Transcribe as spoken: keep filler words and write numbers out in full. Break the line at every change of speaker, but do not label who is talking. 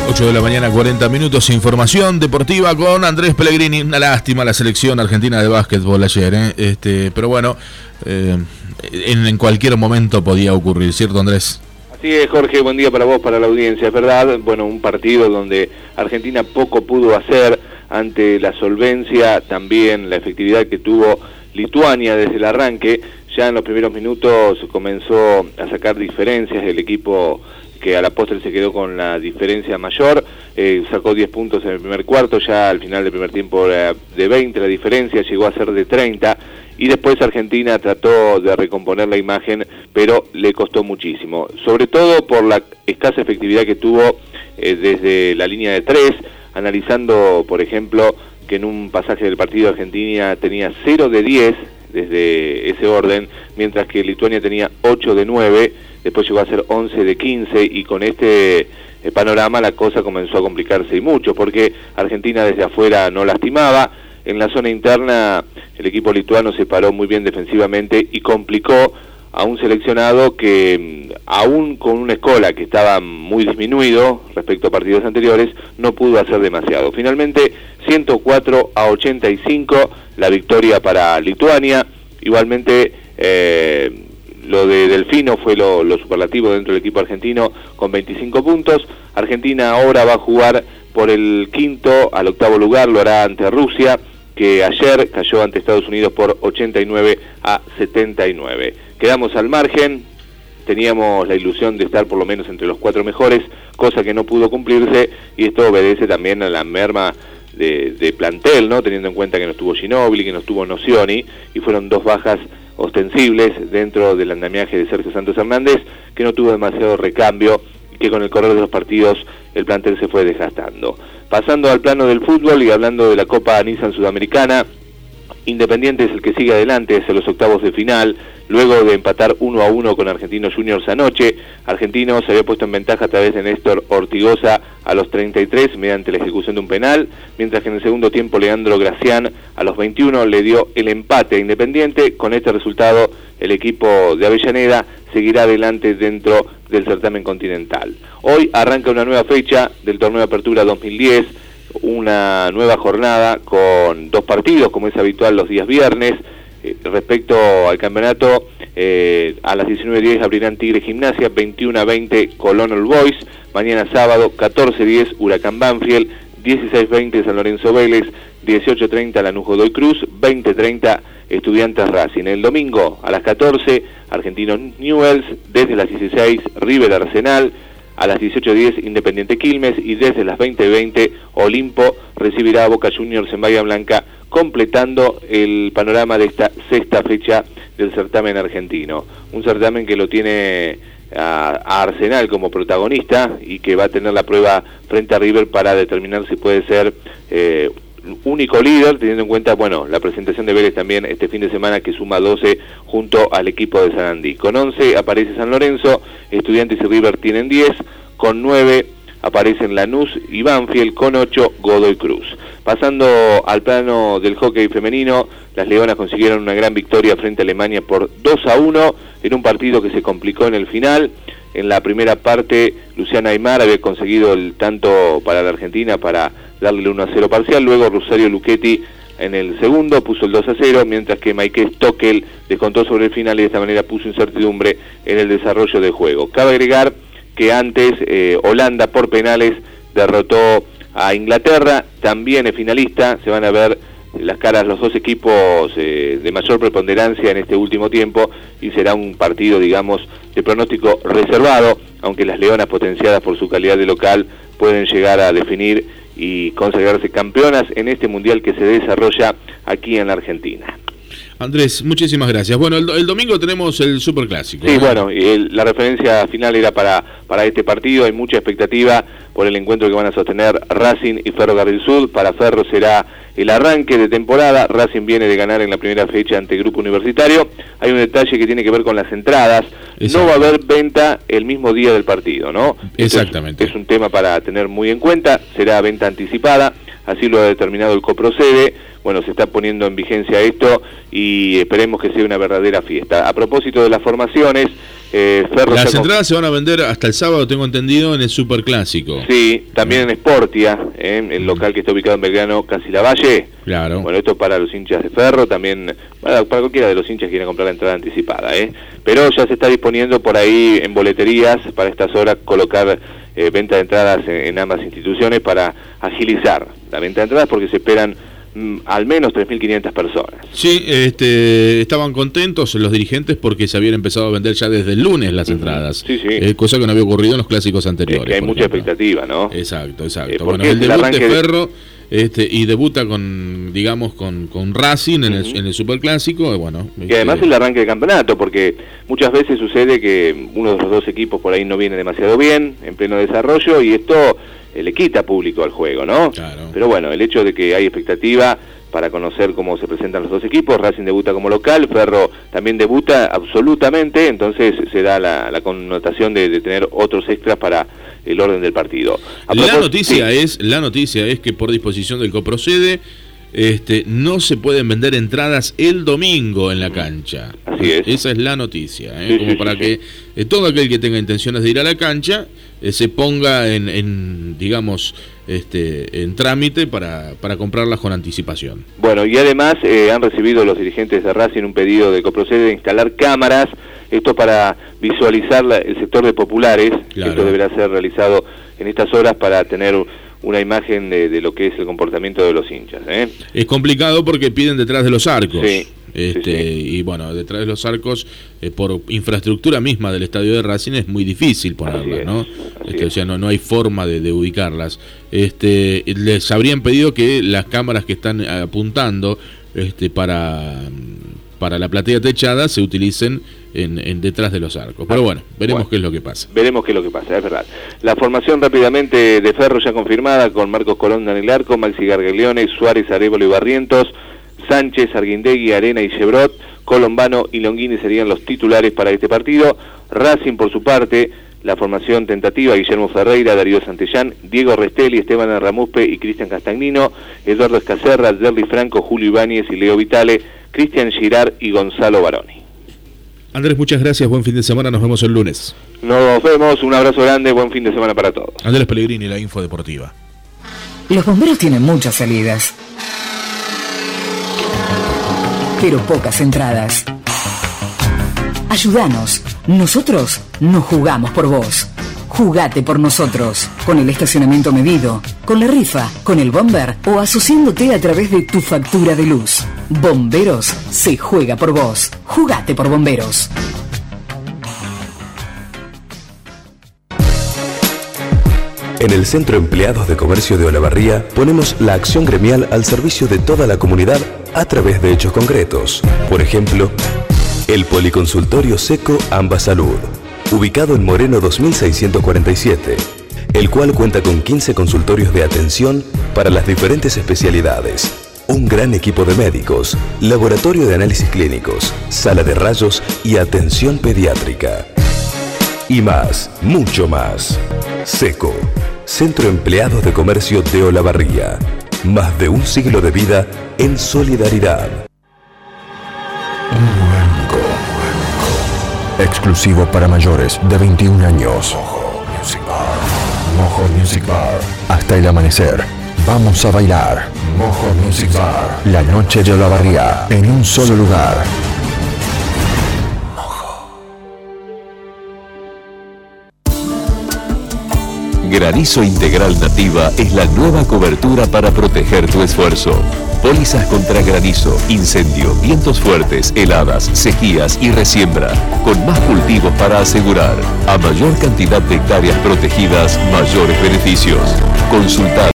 ocho de la mañana, cuarenta minutos. Información deportiva con Andrés Pellegrini. Una lástima la selección argentina de básquetbol ayer, ¿eh? Este, pero bueno, eh, en, en cualquier momento podía ocurrir, ¿cierto, Andrés?
Así es, Jorge, buen día para vos, para la audiencia, es verdad. Bueno, un partido donde Argentina poco pudo hacer ante la solvencia, también la efectividad que tuvo Lituania desde el arranque. Ya en los primeros minutos comenzó a sacar diferencias el equipo que a la postre se quedó con la diferencia mayor, eh, sacó diez puntos en el primer cuarto, ya al final del primer tiempo era de veinte la diferencia, llegó a ser de treinta, y después Argentina trató de recomponer la imagen, pero le costó muchísimo, sobre todo por la escasa efectividad que tuvo eh, desde la línea de tres, analizando, por ejemplo, que en un pasaje del partido Argentina tenía cero de diez desde ese orden, mientras que Lituania tenía ocho de nueve, después llegó a ser once de quince, y con este eh, panorama la cosa comenzó a complicarse y mucho, porque Argentina desde afuera no lastimaba, en la zona interna el equipo lituano se paró muy bien defensivamente y complicó a un seleccionado que, aún con una escola que estaba muy disminuido respecto a partidos anteriores, no pudo hacer demasiado. Finalmente, ciento cuatro a ochenta y cinco, la victoria para Lituania. Igualmente, eh, lo de Delfino fue lo, lo superlativo dentro del equipo argentino con veinticinco puntos. Argentina ahora va a jugar por el quinto al octavo lugar, lo hará ante Rusia, que ayer cayó ante Estados Unidos por ochenta y nueve a setenta y nueve. Quedamos al margen, teníamos la ilusión de estar por lo menos entre los cuatro mejores, cosa que no pudo cumplirse, y esto obedece también a la merma de, de plantel, ¿no? Teniendo en cuenta que no estuvo Ginóbili, que no estuvo Nocioni, y fueron dos bajas ostensibles dentro del andamiaje de Sergio Santos Hernández, que no tuvo demasiado recambio, y que con el correr de los partidos el plantel se fue desgastando. Pasando al plano del fútbol y hablando de la Copa Nissan Sudamericana, Independiente es el que sigue adelante hacia los octavos de final, luego de empatar uno a uno con Argentinos Juniors anoche. Argentinos se había puesto en ventaja a través de Néstor Ortigosa a los treinta y tres mediante la ejecución de un penal, mientras que en el segundo tiempo Leandro Gracián a los veintiuno le dio el empate a Independiente. Con este resultado el equipo de Avellaneda seguirá adelante dentro del certamen continental. Hoy arranca una nueva fecha del torneo de apertura dos mil diez, una nueva jornada con dos partidos, como es habitual los días viernes. Eh, respecto al campeonato, eh, a las diecinueve diez abrirán Tigre Gimnasia, veintiuno a veinte Colón All Boys, mañana sábado catorce diez Huracán Banfield, dieciséis veinte San Lorenzo Vélez, dieciocho treinta Lanús Godoy Cruz, veinte treinta Estudiantes Racing. El domingo a las catorce Argentinos Newell's, desde las dieciséis River Arsenal, a las dieciocho diez Independiente Quilmes, y desde las veinte veinte Olimpo recibirá a Boca Juniors en Bahía Blanca, completando el panorama de esta sexta fecha del certamen argentino. Un certamen que lo tiene a, a Arsenal como protagonista y que va a tener la prueba frente a River para determinar si puede ser eh, único líder, teniendo en cuenta, bueno, la presentación de Vélez también este fin de semana, que suma doce junto al equipo de Sarandí. Con once aparece San Lorenzo, Estudiantes y River tienen diez, con nueve aparecen Lanús y Banfield, con ocho Godoy Cruz. Pasando al plano del hockey femenino, las Leonas consiguieron una gran victoria frente a Alemania por dos a uno, en un partido que se complicó en el final. En la primera parte, Luciana Aymar había conseguido el tanto para la Argentina para darle uno a cero parcial, luego Rosario Luchetti en el segundo puso el dos a cero, mientras que Maike Stockel descontó sobre el final y de esta manera puso incertidumbre en el desarrollo del juego. Cabe agregar que antes eh, Holanda por penales derrotó a Inglaterra, también es finalista. Se van a ver las caras los dos equipos eh, de mayor preponderancia en este último tiempo, y será un partido, digamos, de pronóstico reservado, aunque las Leonas, potenciadas por su calidad de local, pueden llegar a definir y consagrarse campeonas en este mundial que se desarrolla aquí en la Argentina.
Andrés, muchísimas gracias. Bueno, el, el domingo tenemos el Superclásico.
Sí,
¿eh?
bueno, el, la referencia final era para, para este partido. Hay mucha expectativa por el encuentro que van a sostener Racing y Ferrocarril Sud. Para Ferro será el arranque de temporada. Racing viene de ganar en la primera fecha ante Grupo Universitario. Hay un detalle que tiene que ver con las entradas. Exacto. No va a haber venta el mismo día del partido, ¿no?
Exactamente.
Es, es un tema para tener muy en cuenta. Será venta anticipada. Así lo ha determinado el Coprocede. bueno, se está poniendo en vigencia esto y esperemos que sea una verdadera fiesta. A propósito de las formaciones, eh, Ferro...
Las entradas se van a vender hasta el sábado, tengo entendido, en el Superclásico.
Sí, también en Sportia, ¿eh? El local que está ubicado en Belgrano, casi la Valle.
Claro.
Bueno, esto para los hinchas de Ferro, también para, para cualquiera de los hinchas que quiera comprar la entrada anticipada, ¿eh? Pero ya se está disponiendo por ahí en boleterías para estas horas colocar eh, venta de entradas en, en ambas instituciones para agilizar la venta de entradas porque se esperan mm, al menos tres mil quinientas personas.
Sí, este, estaban contentos los dirigentes porque se habían empezado a vender ya desde el lunes las entradas.
Sí, sí.
Eh, cosa que no había ocurrido en los clásicos anteriores.
Es que hay mucha
ejemplo.
expectativa, ¿no?
Exacto, exacto.
Eh,
bueno,
el
el debut
arranque
de Ferro este, y debuta con, digamos, con, con Racing en, uh-huh. el, en el Superclásico. Bueno,
y además este... el arranque de campeonato, porque muchas veces sucede que uno de los dos equipos por ahí no viene demasiado bien, en pleno desarrollo, y esto eh, le quita público al juego, ¿no?
Claro.
Pero bueno, el hecho de que hay expectativa para conocer cómo se presentan los dos equipos, Racing debuta como local, Ferro también debuta absolutamente, entonces se da la, la connotación de, de tener otros extras para el orden del partido. A
la
propós-
noticia
sí.
es, la noticia es que por disposición del Coprocede, este, no se pueden vender entradas el domingo en la cancha.
Así es.
Esa es la noticia, ¿eh?
Sí,
como
sí,
para
sí,
que
sí.
eh, todo aquel que tenga intenciones de ir a la cancha eh, se ponga en, en digamos, este, en trámite para, para comprarlas con anticipación.
Bueno, y además eh, han recibido los dirigentes de Racing un pedido de Coprocede de instalar cámaras, esto para visualizar la, el sector de populares,
Claro.
esto deberá ser realizado en estas horas para tener una imagen de, de lo que es el comportamiento de los hinchas, ¿eh?
Es complicado porque piden detrás de los arcos.
Sí.
Este,
Sí, sí.
Y bueno, detrás de los arcos, eh, por infraestructura misma del estadio de Racing, es muy difícil ponerlas,
es,
¿no?
así
Este,
es.
o sea, no, no hay forma de, de ubicarlas. Este, les habrían pedido que las cámaras que están apuntando este, para, para la platea techada se utilicen en, en detrás de los arcos. Pero bueno, veremos
Bueno.
qué es lo que pasa.
Veremos qué es lo que pasa, es verdad. La formación rápidamente de Ferro ya confirmada, con Marcos Colón en el arco, Maxi Gargaglione, Suárez, Arévalo y Barrientos, Sánchez, Arguindegui, Arena y Chebrot, Colombano y Longhini serían los titulares para este partido. Racing, por su parte, la formación tentativa: Guillermo Ferreira, Darío Santillán, Diego Restelli, Esteban Arramuspe y Cristian Castagnino, Eduardo Escacerra, Derly Franco, Julio Ibáñez y Leo Vitale, Cristian Girard y Gonzalo Baroni.
Andrés, muchas gracias, buen fin de semana, nos vemos el lunes.
Nos vemos, un abrazo grande, buen fin de semana para todos.
Andrés Pellegrini, la Info Deportiva.
Los bomberos tienen muchas salidas, pero pocas entradas. Ayúdanos, nosotros no jugamos por vos. Jugate por nosotros, con el estacionamiento medido, con la rifa, con el bomber o asociándote a través de tu factura de luz. Bomberos se juega por vos. Jugate por Bomberos.
En el Centro Empleados de Comercio de Olavarría ponemos la acción gremial al servicio de toda la comunidad a través de hechos concretos. Por ejemplo, el Policonsultorio Seco Amba Salud, ubicado en Moreno dos mil seiscientos cuarenta y siete, el cual cuenta con quince consultorios de atención para las diferentes especialidades, un gran equipo de médicos, laboratorio de análisis clínicos, sala de rayos y atención pediátrica. Y más, mucho más. Seco, Centro Empleados de Comercio de Olavarría. Más de un siglo de vida en solidaridad.
Exclusivo para mayores de veintiún años. Mojo Music Bar. Mojo Music Bar. Hasta el amanecer. Vamos a bailar. Mojo Music Bar. La noche de Olavarría en un solo lugar.
Granizo Integral Nativa es la nueva cobertura para proteger tu esfuerzo. Pólizas contra granizo, incendio, vientos fuertes, heladas, sequías y resiembra, con más cultivos para asegurar. A mayor cantidad de hectáreas protegidas, mayores beneficios. Consulta